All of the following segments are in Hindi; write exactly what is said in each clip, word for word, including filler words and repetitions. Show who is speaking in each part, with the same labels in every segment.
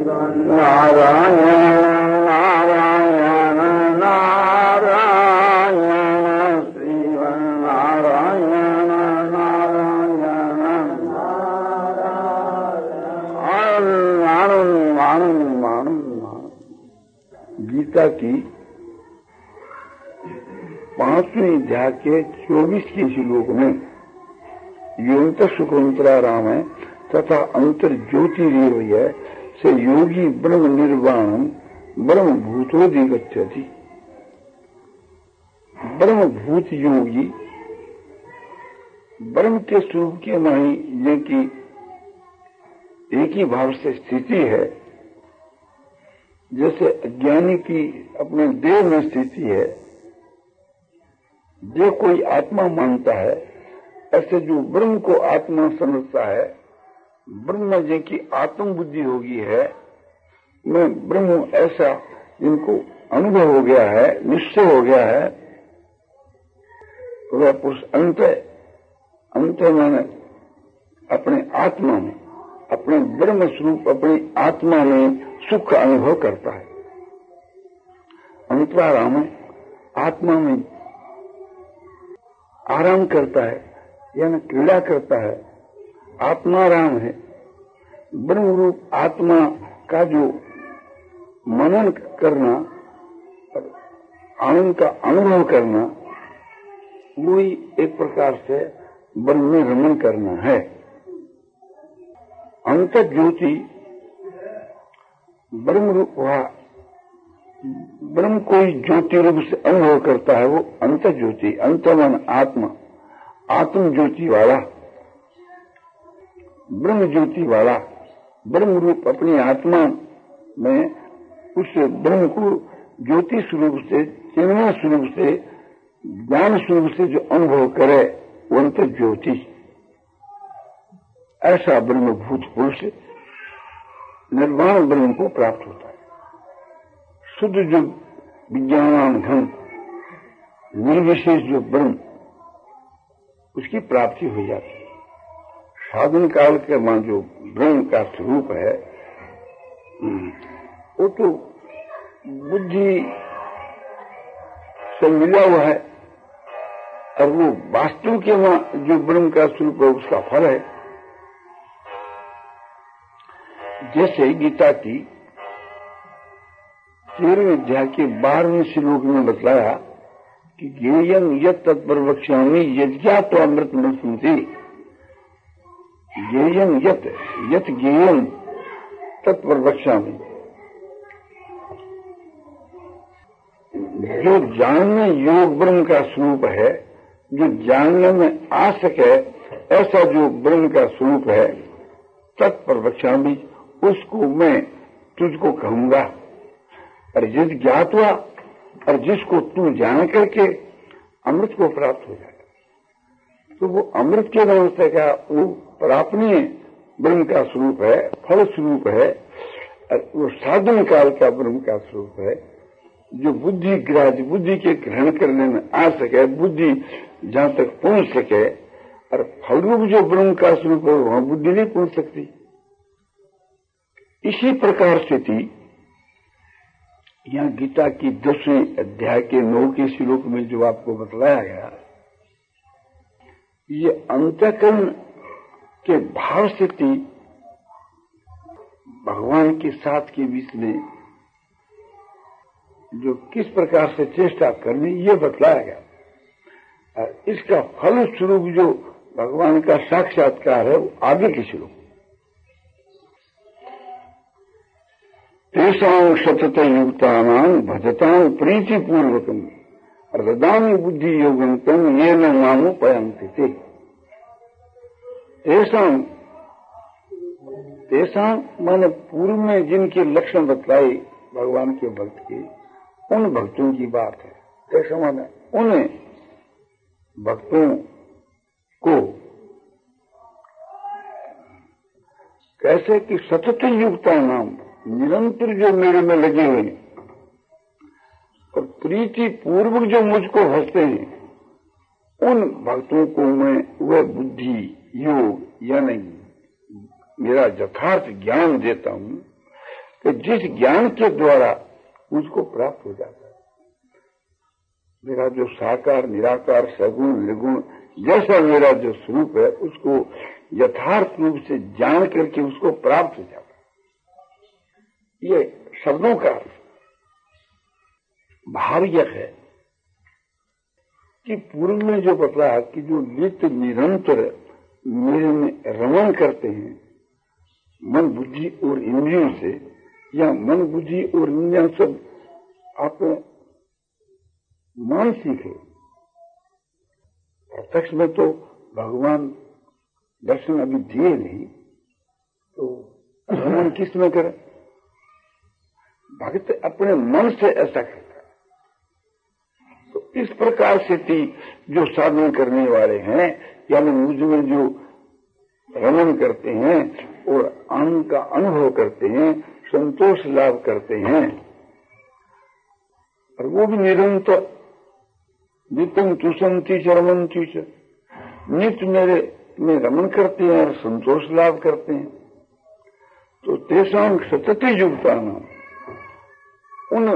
Speaker 1: नारायण नारायण नारायण श्रीमन नारायण नारायण आनंद आनंद आनंद। गीता की पांचवें अध्याय के चौबीसवें श्लोक में योनित सुखंतरा राम है तथा अंतर ज्योतिरेव है से योगी ब्रह्म निर्वाणम ब्रह्म भूतोदि गच्छति। ब्रह्म भूत योगी ब्रह्म के स्वरूप के नहीं जिनकी एक ही भाव से स्थिति है, जैसे अज्ञानी की अपने देह में स्थिति है, जो कोई आत्मा मानता है, ऐसे जो ब्रह्म को आत्मा समझता है, ब्रह्म जिनकी आत्म बुद्धि होगी है, मैं ब्रह्म ऐसा जिनको अनुभव हो गया है, निश्चय हो गया है, वह पुरुष अंत अंत माने अपने आत्मा में, अपने ब्रह्म स्वरूप अपनी आत्मा में सुख का अनुभव करता है। अंतराराम में आत्मा में आराम करता है, यानी क्रीड़ा करता है, आत्माराम है। ब्रह्म रूप आत्मा का जो मनन करना और आनंद का अनुभव करना, वही एक प्रकार से ब्रह्म में रमन करना है। अंत ज्योति ब्रह्म रूप हुआ, ब्रह्म कोई ज्योति रूप से अनुभव करता है, वो अंत ज्योति, अंत मन आत्मा, आत्म ज्योति वाला, ब्रह्म ज्योति वाला, ब्रह्म रूप अपनी आत्मा में उस ब्रह्म को ज्योति स्वरूप से, चिन्मय स्वरूप से, ज्ञान स्वरूप से जो अनुभव करे, वो अंत ज्योति, ऐसा ब्रह्मभूत पुरुष निर्वाण ब्रह्म को प्राप्त होता है। शुद्ध जो विज्ञान घन निर्विशेष जो ब्रह्म, उसकी प्राप्ति हो जाती है। साधन काल के वहां जो ब्रह्म का स्वरूप है, वो तो बुद्धि से मिला हुआ है, और वो वास्तव के वहां जो ब्रह्म का स्वरूप है उसका फल है। जैसे गीता की तेरहवें अध्याय के बारहवें श्लोक में बतलाया कि ज्ञेयं यत् तत्प्रवक्ष्यामि यज्ञात्वा अमृत मनुस्मृति। ज्ञेयं यत् यत् ज्ञेयं तत्प्रवक्ष्यामि, जो जानने योग ब्रह्म का स्वरूप है, जो जानने में आ सके ऐसा जो ब्रह्म का स्वरूप है, तत्प्रवक्ष्यामि, उसको मैं तुझको कहूंगा। और जिस ज्ञात हुआ, और जिसको तू जान करके अमृत को प्राप्त हो जाएगा, तो वो अमृत के नाम से का वो प्रापणीय ब्रह्म का स्वरूप है, फल स्वरूप है, और वो साधन काल का ब्रह्म का स्वरूप है, जो बुद्धि ग्राह्य, बुद्धि के ग्रहण करने में आ सके, बुद्धि जहां तक पहुंच सके, और फल रूप जो ब्रह्म का स्वरूप है वहां बुद्धि नहीं पहुंच सकती। इसी प्रकार से थी यहाँ गीता की दसवें अध्याय के नौ के श्लोक में जो आपको बतलाया गया, ये अंतःकरण के भाव से थी भगवान के साथ के बीच में जो किस प्रकार से चेष्टा करनी, ये बतलाया गया। और इसका फल स्वरूप जो भगवान का साक्षात्कार है, वो आगे के श्लोक। तेषां सतत युक्तानां भजतां प्रीतिपूर्वकं ददामि बुद्धि योगं तं येन मामुपयन्ति ते। तेषां तेषां माने पूर्व में जिनके लक्षण बतलाई भगवान के भक्त के, उन भक्तों की बात है। तेषां माने उन भक्तों को, कैसे कि सतत युक्तानां, निरंतर जो मेरे में लगे हुए हैं, और प्रीति पूर्वक जो मुझको हंसते हैं, उन भक्तों को मैं वह बुद्धि योग यानी मेरा यथार्थ ज्ञान देता हूं, कि जिस ज्ञान के द्वारा उसको प्राप्त हो जाता है। मेरा जो साकार निराकार सगुण निर्गुण जैसा मेरा जो स्वरूप है उसको यथार्थ रूप से जान करके उसको प्राप्त हो जाता है। ये शब्दों का भाव यह है कि पूर्व में जो बतलाया कि जो नित्य निरंतर मेरे में रमण करते हैं मन बुद्धि और इंद्रियों से, या मन बुद्धि और इंद्रियों सब आप मानसिक है। प्रत्यक्ष में तो भगवान दर्शन अभी दिए नहीं, तो रमण किस में करे? भक्त अपने मन से ऐसा करता है। तो इस प्रकार से थी जो साधन करने वाले हैं या मुझ में जो रमण करते हैं और आनंद का अनुभव करते हैं, संतोष लाभ करते हैं, और वो भी निरंतर नित्यम तुषंती चरमंती च, नित्य मेरे में रमण करते हैं और संतोष लाभ करते हैं। तो तेषां सतति युक्तानां, उन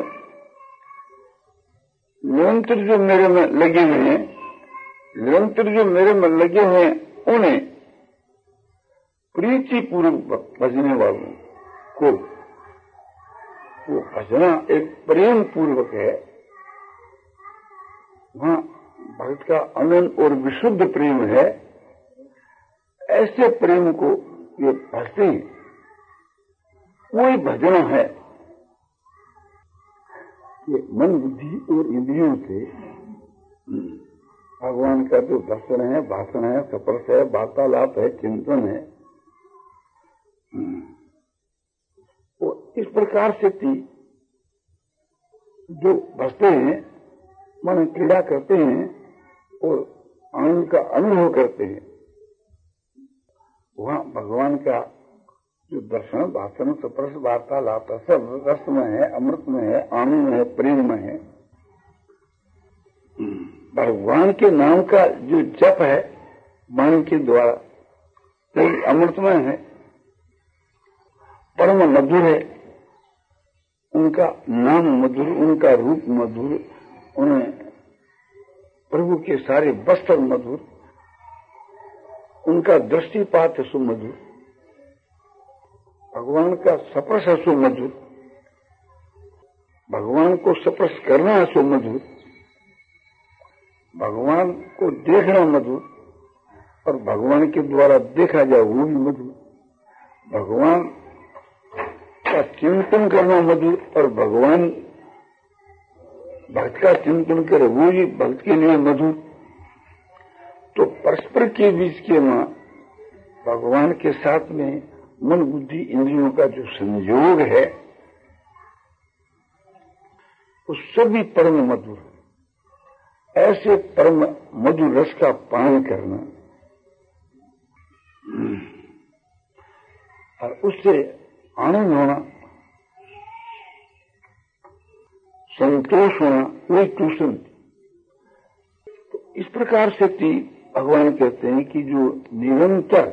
Speaker 1: निरंतर जो मेरे में लगे हुए हैं, निरंतर जो मेरे में लगे हुए हैं, उन्हें प्रीति पूर्वक भजने वालों को, वो भजना एक प्रेम पूर्वक है। वहां भक्त का अनंत और विशुद्ध प्रेम है। ऐसे प्रेम को ये भजते हैं, वही भजना है। ये मन बुद्धि और इंद्रियों से भगवान का जो दर्शन है, भाषण है, स्पर्श है, वार्तालाप है, चिंतन है, वो इस प्रकार से थी जो भजते हैं, मन क्रीड़ा करते हैं और आनंद का अनुभव करते हैं। वहां भगवान का जो दर्शन भाषण स्पर्श वार्तालाप सब रस में है, अमृत में है, आनंद में है, प्रेम में है। भगवान के नाम का जो जप है वाणी के द्वारा, तो अमृतमय है, परम मधुर है। उनका नाम मधुर, उनका रूप मधुर, उन्हें प्रभु के सारे वस्त्र मधुर, उनका दृष्टिपात सुमधुर, भगवान का स्पर्श सुमधुर, भगवान को स्पर्श करना सुमधुर, भगवान को देखना मधुर, और भगवान के द्वारा देखा जाए वो भी मधुर, भगवान का चिंतन करना मधुर, और भगवान भक्त का चिंतन करे वो ही भक्त के लिए मधुर। तो परस्पर के बीच के मां भगवान के साथ में मन बुद्धि इंद्रियों का जो संयोग है वो सभी परम मधुर। ऐसे परम मधुर रस का पान करना और उससे आनंद होना, संतोष होना, वही ट्यूशन। तो इस प्रकार से थी भगवान कहते हैं कि जो निरंतर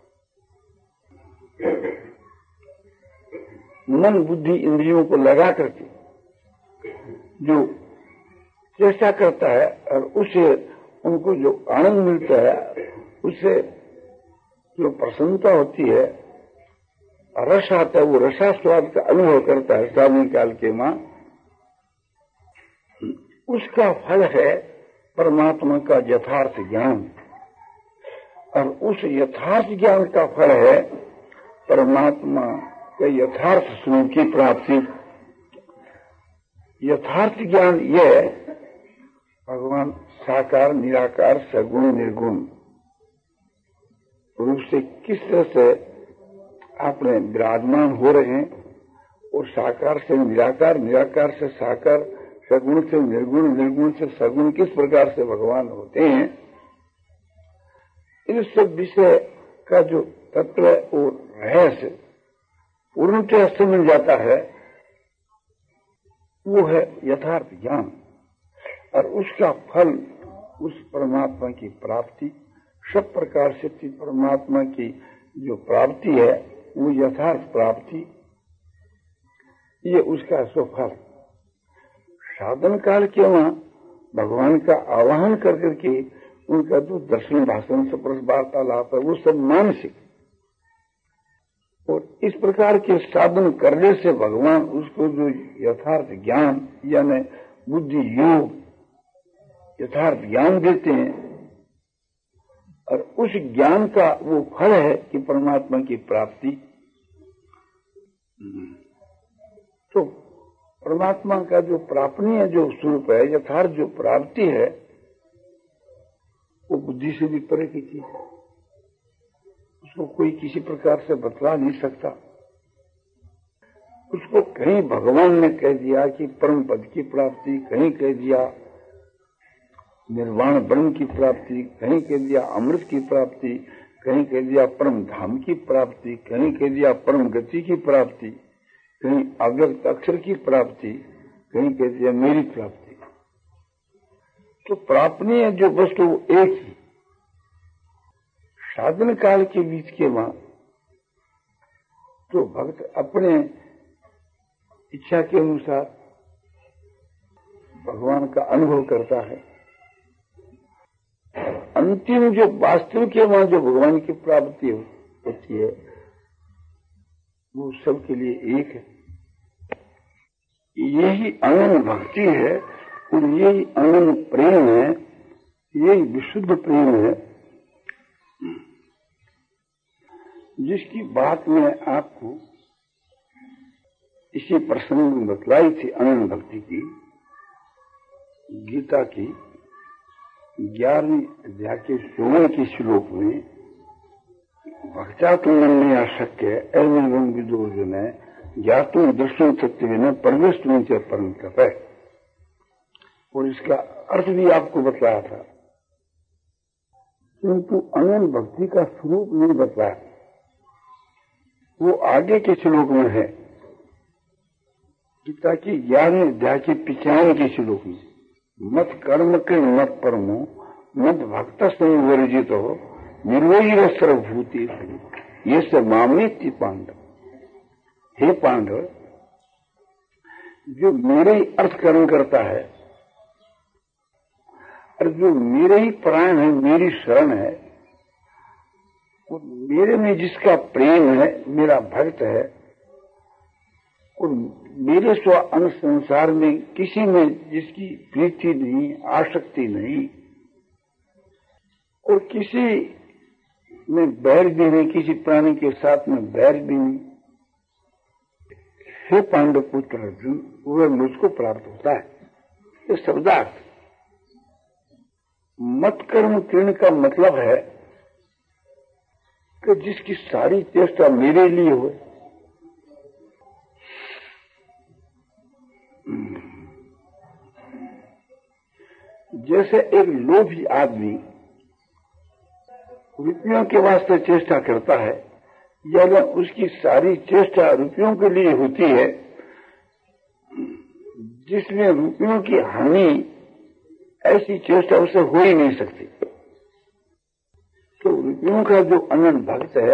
Speaker 1: मन बुद्धि इंद्रियों को लगा करके जो चेष्टा करता है और उससे उनको जो आनंद मिलता है, उससे जो प्रसन्नता होती है, रस आता है, वो रसास्वाद का अनुभव करता है साधन काल के मां, उसका फल है परमात्मा का यथार्थ ज्ञान। और उस यथार्थ ज्ञान का फल है परमात्मा के यथार्थ स्वरूप की प्राप्ति। यथार्थ ज्ञान यह भगवान साकार निराकार सगुण निर्गुण रूप से किस तरह से अपने विराजमान हो रहे हैं, और साकार से निराकार, निराकार से साकार, सगुण से निर्गुण, निर्गुण से सगुण किस प्रकार से भगवान होते हैं, इस सब विषय का जो तत्व और रहस्य पूर्णतः समझ जाता है, वो है यथार्थ ज्ञान। और उसका फल उस परमात्मा की प्राप्ति, सब प्रकार से परमात्मा की जो प्राप्ति है वो यथार्थ प्राप्ति, ये उसका सुफल। साधन काल के वहां भगवान का आवाहन कर करके उनका जो दर्शन भाषण से वार्तालाप है वो सब मानसिक, और इस प्रकार के साधन करने से भगवान उसको जो यथार्थ ज्ञान यानी बुद्धि योग यथार्थ ज्ञान देते हैं, और उस ज्ञान का वो फल है कि परमात्मा की प्राप्ति। तो परमात्मा का जो प्रापणीय जो स्वरूप है, यथार्थ जो प्राप्ति है, वो बुद्धि से भी परे की चीज है। उसको कोई किसी प्रकार से बतला नहीं सकता। उसको कहीं भगवान ने कह दिया कि परम पद की प्राप्ति, कहीं कह दिया निर्वाण ब्रह्म की प्राप्ति, कहीं कह दिया अमृत की प्राप्ति, कहीं कह दिया परम धाम की प्राप्ति, कहीं कह दिया परम गति की प्राप्ति, कहीं अव्यक्त अक्षर की प्राप्ति, कहीं कह दिया मेरी प्राप्ति। तो प्रापणीय जो वस्तु एक ही। साधन काल के बीच के वहां तो भक्त अपने इच्छा के अनुसार भगवान का अनुभव करता है। अंतिम जो वास्तविक है वहां जो भगवान की प्राप्ति होती है वो सबके लिए एक है। यही अनंत भक्ति है और यही अनंत प्रेम है, यही विशुद्ध प्रेम है, जिसकी बात मैं आपको इसी प्रसंग में बतलाई थी। अनंत भक्ति की गीता की ग्यारहवीं अध्याय के सोलह के श्लोक में भक्ता तुम नहीं आ सके एवं विदोजन है ज्ञातुम दर्शन तत्व न परवेश तुम से परम तप है। और इसका अर्थ भी आपको बतलाया था, किंतु अनंत भक्ति का स्वरूप नहीं बतलाया। वो आगे के श्लोक में है, गीता की ग्यारहवीं अध्याय के पिचानवे के श्लोक में मत कर्म के मत परमो मत भक्त संवर्जित हो निर्वैर सर्वभूति ये सब मामेति पांडव। हे पांडव, जो मेरे ही अर्थ कर्म करता है और जो मेरे ही प्राण है, मेरी शरण है, वो मेरे में जिसका प्रेम है, मेरा भक्त है, और मेरे स्व अंग संसार में किसी में जिसकी प्रीति नहीं, आसक्ति नहीं, और किसी में बैर भी नहीं, किसी प्राणी के साथ में बैर भी नहीं, हे पांडव पुत्र अर्जुन, वह मुझको प्राप्त होता है। ये शब्दार्थ मत कर्म किरण का मतलब है कि जिसकी सारी चेष्टा मेरे लिए हो। जैसे एक लोभी आदमी रुपयों के वास्ते चेष्टा करता है, या उसकी सारी चेष्टा रुपयों के लिए होती है, जिसमें रुपयों की हानि, ऐसी चेष्टा उसे हो ही नहीं सकती। तो रुपयों का जो अनंत भक्त है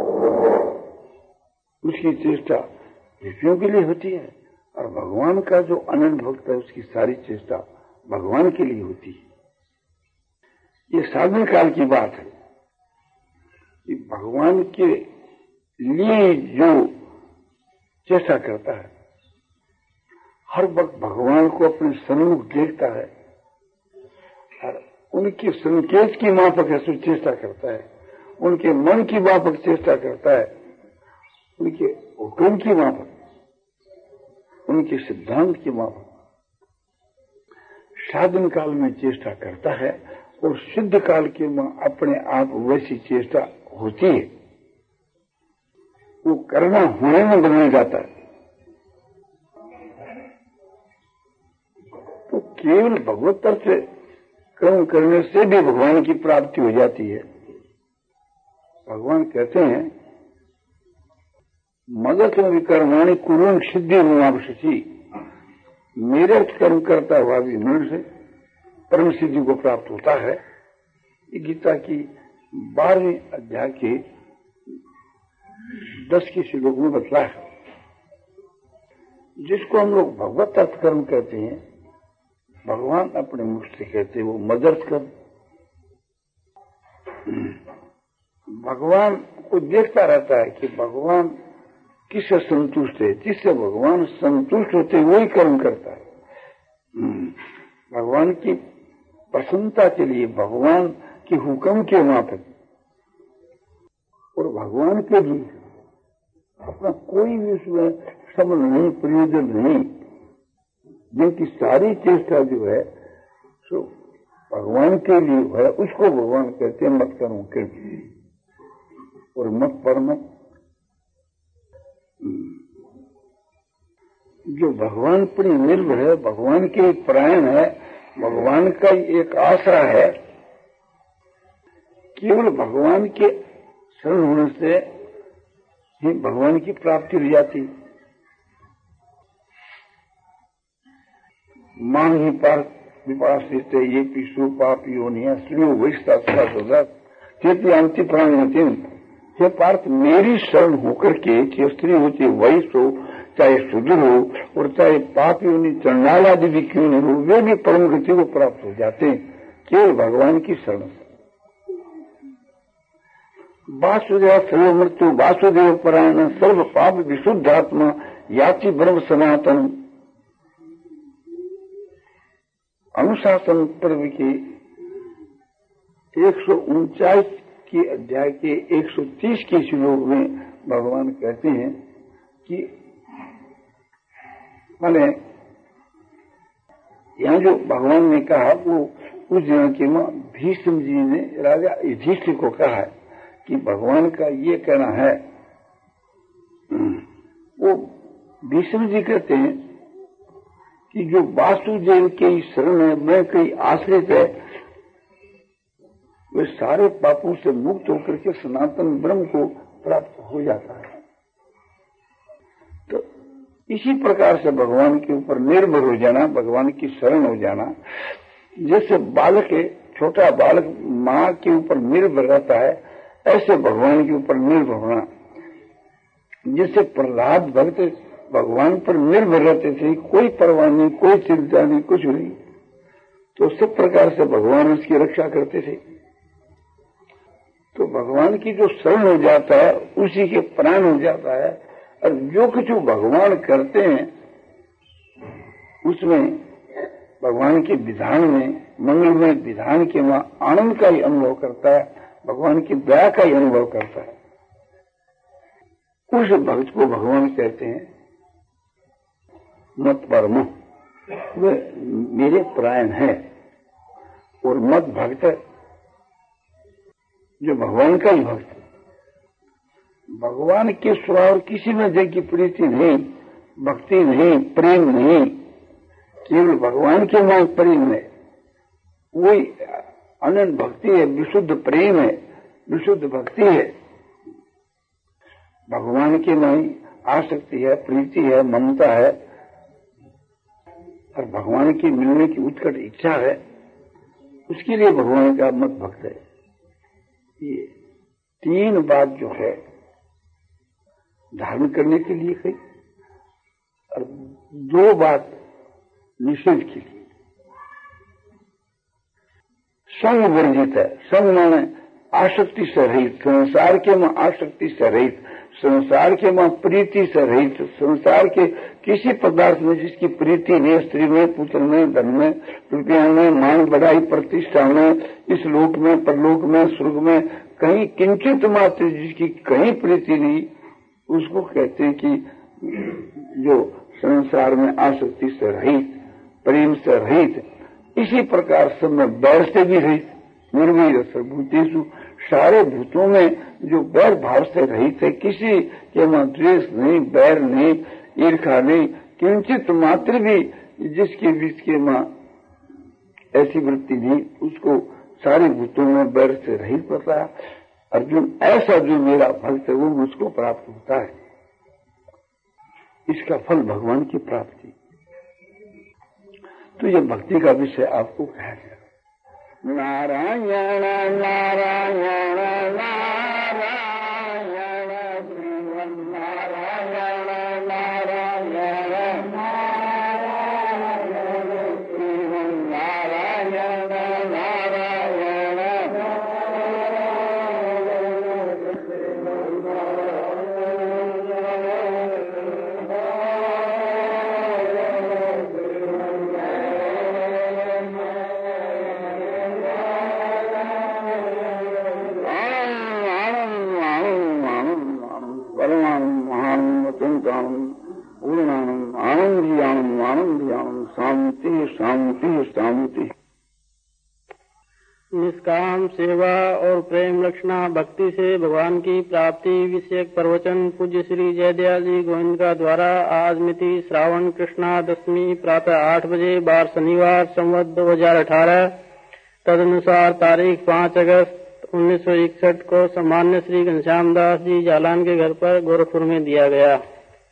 Speaker 1: उसकी चेष्टा रुपयों के लिए होती है, और भगवान का जो अनंत भक्त है उसकी सारी चेष्टा भगवान के लिए होती है। ये साधन काल की बात है कि भगवान के लिए जो चेष्टा करता है, हर वक्त भगवान को अपने सन्मुख देखता है और उनके संकेत की माफक ऐसी चेष्टा करता है, उनके मन की माफक चेष्टा करता है, उनके हुक्म की माफक, उनके सिद्धांत की माफक साधन काल में चेष्टा करता है, और सिद्ध काल के में अपने आप वैसी चेष्टा होती है। वो करना होने में बदल जाता है। तो केवल भगवत अर्थ से कर्म करने से भी भगवान की प्राप्ति हो जाती है। भगवान कहते हैं मगध विकर्माणी कुरुन सिद्धि मुआवशी, मेरे अर्थ कर्म करता हुआ भी मनुष्य परम सिद्धि को प्राप्त होता है। ये गीता की बारहवीं अध्याय के दस के श्लोक में बतला है। जिसको हम लोग भगवत अर्थ कर्म कहते हैं, भगवान अपने मुख से कहते हैं वो मदर्थ कर्म। भगवान को देखता रहता है कि भगवान किससे संतुष्ट है, जिससे भगवान संतुष्ट होते वही कर्म करता है। भगवान की प्रसन्नता के लिए, भगवान के हुक्म के माफक और भगवान के लिए अपना कोई भी उसमें सबल नहीं, प्रयोजन नहीं, जिनकी सारी चेष्टा जो है सो भगवान के लिए है, उसको भगवान कहते हैं मत कर्म कृत्य और मत परम। जो भगवान पर निर्भर है, भगवान के परायण है, भगवान का एक आसरा है, केवल भगवान के शरण होने से ही भगवान की प्राप्ति हो जाती। मां ही पार विपासित ये पिशु पाप योनिया स्त्रियो वैश्ता चेती अंति प्राण होती। हे पार्थ, मेरी शरण होकर के चाहे स्त्री हो, चाहे वैश्य हो, चाहे शूद्र हो और चाहे पाप योनि चंडाल आदि भी क्यों नहीं हो, वे भी परम गति को प्राप्त हो जाते हैं केवल भगवान की शरण से। वासुदेव सर्व मृत्यु वासुदेव परायण सर्व पाप विशुद्ध आत्मा याति ब्रह्म सनातन। अनुशासन पर्व के एक सौ उनचास के अध्याय के एक सौ तीस के श्लोक में भगवान कहते हैं कि माने यहाँ जो भगवान ने कहा वो उस दिन के मां भीष्म जी ने राजा युधिष्ठिर को कहा है कि भगवान का ये कहना है। वो भीष्म जी कहते हैं कि जो वासुदेव के शरण है, मैं कई आश्रित है, वे सारे पापों से मुक्त होकर के सनातन ब्रह्म को प्राप्त हो जाता है। तो इसी प्रकार से भगवान के ऊपर निर्भर हो जाना, भगवान की शरण हो जाना, जैसे बालक है, छोटा बालक माँ के ऊपर निर्भर रहता है, ऐसे भगवान के ऊपर निर्भर होना। जैसे प्रहलाद भक्त भगवान पर निर्भर रहते थे, कोई परवाह नहीं, कोई चिंता नहीं, कुछ नहीं, तो सब प्रकार से भगवान उसकी रक्षा करते थे। तो भगवान की जो शरण हो जाता है उसी के प्राण हो जाता है, और जो कुछ भगवान करते हैं उसमें भगवान के विधान में, मंगलमय विधान के वहां आनंद का ही अनुभव करता है, भगवान की दया का ही अनुभव करता है। उस भक्त को भगवान कहते हैं मत परम, वे मेरे प्राण है। और मत भक्त जो भगवान का ही भक्त, भगवान के सिवा और किसी में जग की प्रीति नहीं, भक्ति नहीं, प्रेम नहीं, केवल भगवान के मां प्रेम है, वही अनंत भक्ति है, विशुद्ध प्रेम है, विशुद्ध भक्ति है। भगवान के मां आसक्ति है, प्रीति है, ममता है और भगवान की मिलने की उत्कट इच्छा है, उसके लिए भगवान का मत भक्त है। ये तीन बात जो है धारण करने के लिए कही और दो बात निषेध के लिए। संग वर्जित है, संग माने आसक्ति से रहित, संसार के में आसक्ति से रहित, संसार के में प्रीति से रहित, संसार के किसी पदार्थ में जिसकी प्रीति नहीं, स्त्री में, पुत्र में, धन में, रुपया में, मान बढ़ाई, प्रतिष्ठा में, इस लोक में, परलोक में, स्वर्ग में कहीं किंचित मात्र जिसकी कहीं प्रीति नहीं, उसको कहते हैं कि जो संसार में आसक्ति से रहित, प्रेम से रहित, इसी प्रकार सब में बैर से भी रहित, निर्वीर सर्वभूतेषु, सारे भूतों में जो बैर भाव से रहित है, किसी के वहां द्वेष नहीं, बैर नहीं, ईर्षा नहीं, किंचित मात्र भी जिसके बीच के वहां ऐसी वृत्ति नहीं, उसको सारे भूतों में बैर से रहित पता। अर्जुन, ऐसा जो मेरा भक्त है वो मुझको प्राप्त होता है, इसका फल भगवान की प्राप्ति। तो ये भक्ति का विषय आपको कहा गया। नारायण नारायण नारायण नारायण नारायण नारायण महानंद अत्यंतानंद पूर्णानंद आनंद ही आनंद आनंद ही आनंद शांति शांति शांति।
Speaker 2: निष्काम सेवा और प्रेम लक्षणा भक्ति से भगवान की प्राप्ति विषयक प्रवचन पूज्य श्री जयदयाल जी गोविंद का द्वारा आज मिति श्रावण कृष्णा दशमी प्रातः आठ बजे बार शनिवार संवत दो हजार अठारह तदनुसार तारीख पाँच अगस्त उन्नीस सौ इकसठ को सम्मान्य श्री घनश्याम दास जी जालान के घर पर गोरखपुर में दिया गया।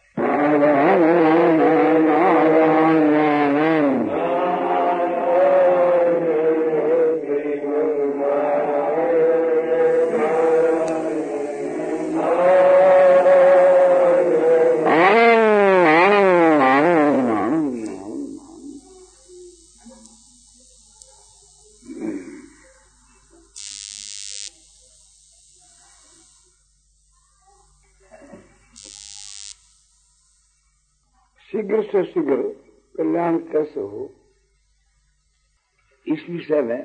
Speaker 1: शीघ्र से शीघ्र कल्याण कैसे हो, इस विषय में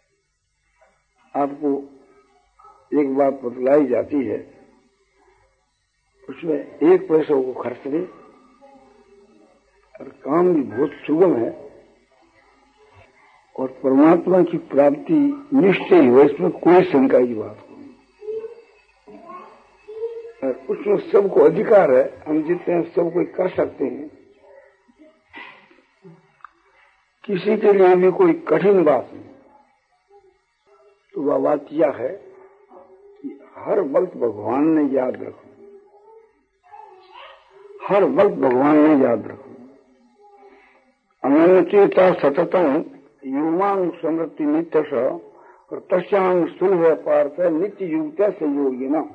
Speaker 1: आपको एक बात बतलाई जाती है। उसमें एक पैसों को खर्च नहीं और काम भी बहुत सुगम है और परमात्मा की प्राप्ति निश्चय हो, इसमें कोई शंका की बात नहीं। उसमें सबको अधिकार है, हम जितने सब कोई कर सकते हैं। किसी के लिए भी कोई कठिन बात नहीं। तो वह बात यह है कि हर वक्त भगवान ने याद रखो, हर वक्त भगवान ने याद रखो। अनन्यचेता सततम युवांग समृद्धि नित्य और तस्यांग सुलभ पार्थ नित्य युवता से योगी न।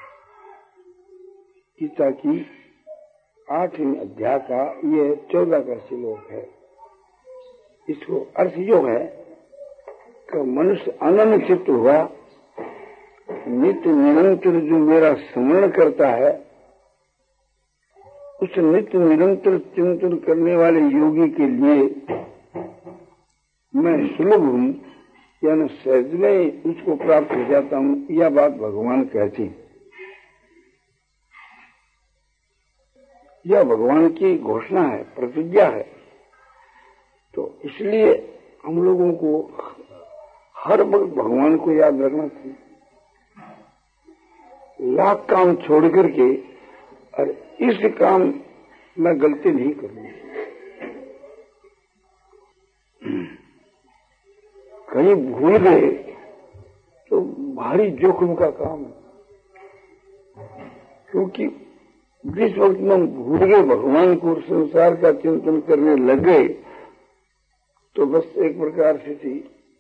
Speaker 1: गीता की आठवीं अध्याय का ये चौदह का श्लोक है। इसको अर्थ जो है कि मनुष्य अनन्य चित्त हुआ, नित्य निरंतर जो मेरा स्मरण करता है, उस नित्य निरंतर चिंतन करने वाले योगी के लिए मैं सुलभ हूं, यानी सहज में उसको प्राप्त हो जाता हूं। यह बात भगवान कहती, यह भगवान की घोषणा है, प्रतिज्ञा है। तो इसलिए हम लोगों को हर वक्त भगवान को याद रखना चाहिए, लाख काम छोड़ करके, और इस काम में गलती नहीं करनी। कहीं भूल गए तो भारी जोखिम का काम है, क्योंकि जिस वक्त में भूल गए भगवान को, संसार का चिंतन करने लग गए, तो बस एक प्रकार से थी।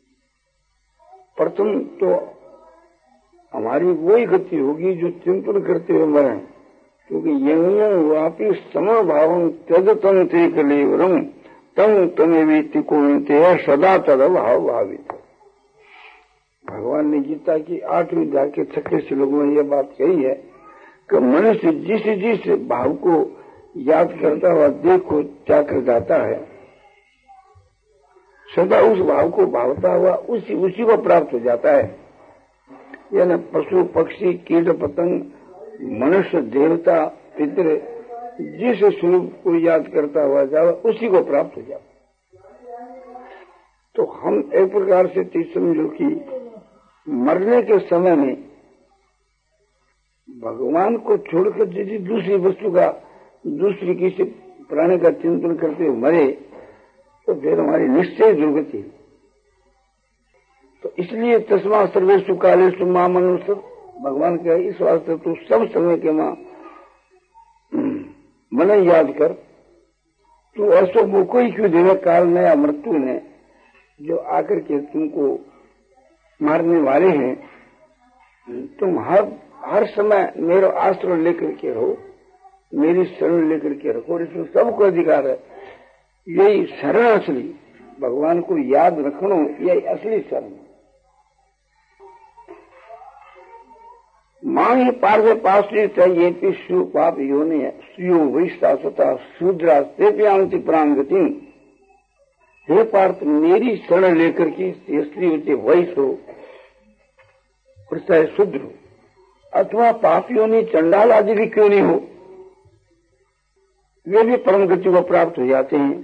Speaker 1: प्रथम तो हमारी वही गति होगी जो चिंतन करते हुए मरे, क्योंकि यंग वापी समभावं त्यजतम ते कलेवरम तम तमेवेति कोन्ते सदा तद भाव भावित। भगवान ने गीता की आठवीं अध्याय के छठे श्लोक में यह बात कही है कि मनुष्य जिस जिस भाव को याद करता हुआ देखो क्या कर जाता है, सदा उस भाव को भावता हुआ उसी उसी को प्राप्त हो जाता है। यानी पशु पक्षी कीट पतंग मनुष्य देवता पितृ जिस स्वरूप को याद करता हुआ जाए उसी को प्राप्त हो जाए। तो हम एक प्रकार से तीस समझो कि मरने के समय में भगवान को छोड़कर यदि दूसरी वस्तु का, दूसरी किसी प्राणी का चिंतन करते हुए मरे तो फिर हमारी निश्चय दुर्गति। तो इसलिए तस्मा सर्वेषु कालेषु मां मनुष्य, भगवान का इस वास्ते तू सब समय के मां मन याद कर। तू ऐसो मौको ही क्यों देवे काल नया मृत्यु ने, जो आकर के तुमको मारने वाले हैं। तुम हर हर समय मेरा आश्रय लेकर के रहो, मेरी शरण लेकर के रखो, और इसमें सबको अधिकार है। यही शरण असली, भगवान को याद रखना, यही असली शरण। मां ही पार्थ पाश्रित ये भी शु पाप योनि है सुयो वैश्ता स्वता शूद्रा से प्यांति प्रांगति। हे पार्थ, मेरी शरण लेकर के स्त्री होते वैश्य हो और चाहे शूद्र हो, अथवा पापियों ने चंडाल आदि भी क्यों नहीं हो, वे भी परम गति को प्राप्त हो जाते हैं।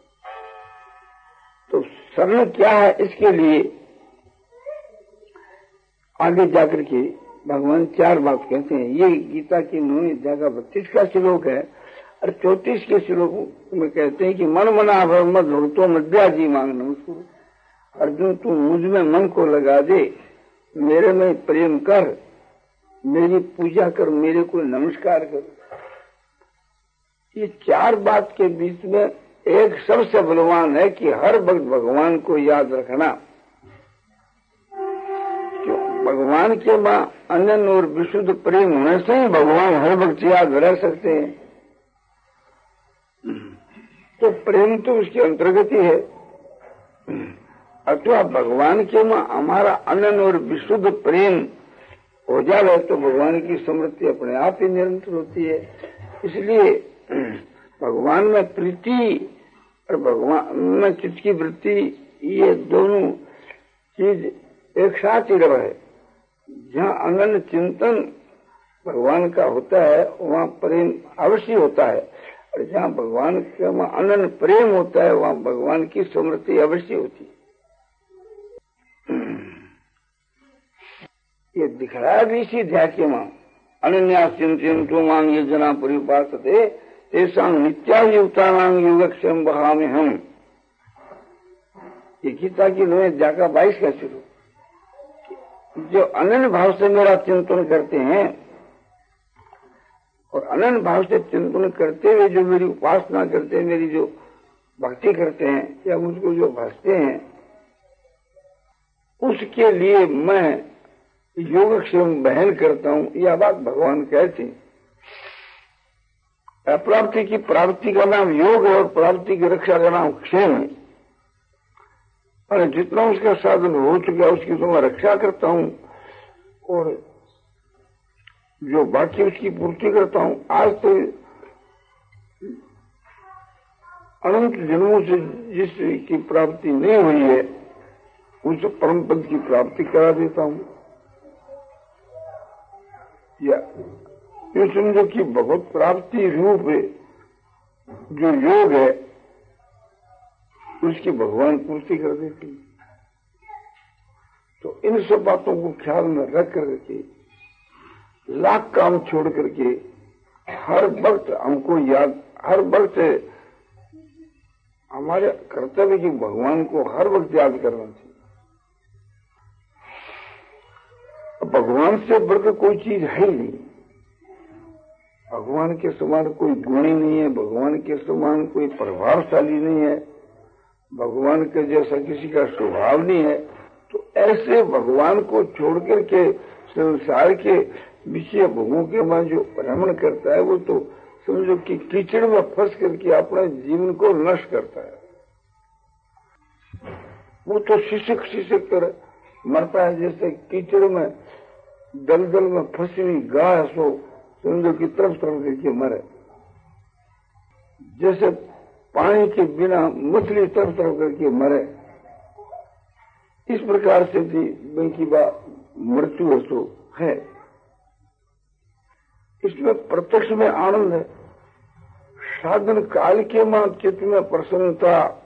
Speaker 1: तो शरण क्या है, इसके लिए आगे जाकर के भगवान चार बात कहते हैं। ये गीता की नौवीं अध्याय का बत्तीस का श्लोक है और चौतीस के श्लोक में कहते हैं कि मन मना भर मत भक्तो मध्या जी मांग नमस्कुरु। अर्जुन तू मुझ में मन को लगा दे, मेरे में प्रेम कर, मेरी पूजा कर, मेरे को नमस्कार कर। ये चार बात के बीच में एक सबसे बलवान है कि हर वक्त भगवान को याद रखना। क्यों? भगवान के मां अनन्य और विशुद्ध प्रेम होने से ही भगवान हर वक्त याद रह सकते हैं। तो प्रेम तो उसके अंतर्गत ही है। अथवा भगवान के मां हमारा अनन्य और विशुद्ध प्रेम हो जाए तो भगवान की स्मृति अपने आप ही निरंतर होती है। इसलिए भगवान में प्रीति और भगवान में चित्त की वृत्ति, ये दोनों चीज एक साथ ही रहे। जहाँ अनन्य चिंतन भगवान का होता है वहाँ प्रेम अवश्य होता है, और जहाँ भगवान का अनन्य प्रेम होता है वहाँ भगवान की स्मृति अवश्य होती है। ये दिखलाया भी इसी अध्याय के मां अनन्या चिंतयन्तो मां ये जना परिपासते तेषां नित्यायुक्तानां योगक्षेम बहामि हम। ये गीता की नौवीं अध्याय का बाईस का शुरू। जो अनन्य भाव से मेरा चिंतन करते हैं और अनन्य भाव से चिंतन करते हुए जो मेरी उपासना करते हैं, मेरी जो भक्ति करते हैं या मुझको जो भजते हैं, उसके लिए मैं योगक्षेम बहन करता हूं। यह बात भगवान कहते हैं। अप्राप्ति की प्राप्ति का नाम योग है और प्राप्ति की रक्षा का नाम क्षेम है। और जितना उसका साधन हो चुका उसकी तो मैं रक्षा करता हूं और जो बाकी उसकी पूर्ति करता हूं। आज तो अनंत जन्मों से जिसकी प्राप्ति नहीं हुई है उस परम पद की प्राप्ति करा देता हूं। या ये समझो कि भगवत प्राप्ति रूप जो योग है उसकी भगवान पूर्ति कर देती। तो इन सब बातों को ख्याल में रख करके लाख काम छोड़ करके हर वक्त हमको याद, हर वक्त हमारे कर्तव्य की भगवान को हर वक्त याद करना चाहिए। भगवान से बढ़कर कोई चीज है ही नहीं। भगवान के समान कोई गुणी नहीं है, भगवान के समान कोई प्रभावशाली नहीं है, भगवान के जैसा किसी का स्वभाव नहीं है। तो ऐसे भगवान को छोड़कर के संसार के विषय भोगों के बाद जो भ्रमण करता है वो तो समझो कि कीचड़ में फंस करके अपने जीवन को नष्ट करता है। वो तो शिशक शिशक कर मरता है, जैसे कीचड़ में दलदल में फंसी हुई गाय सो समझो की तरफ तरफ करके मरे, जैसे पानी के बिना मछली तरफ तरफ करके मरे। इस प्रकार से भी उनकी बात मृत्यु तो है। इसमें प्रत्यक्ष में आनंद है। साधन काल के मां चित्त में प्रसन्नता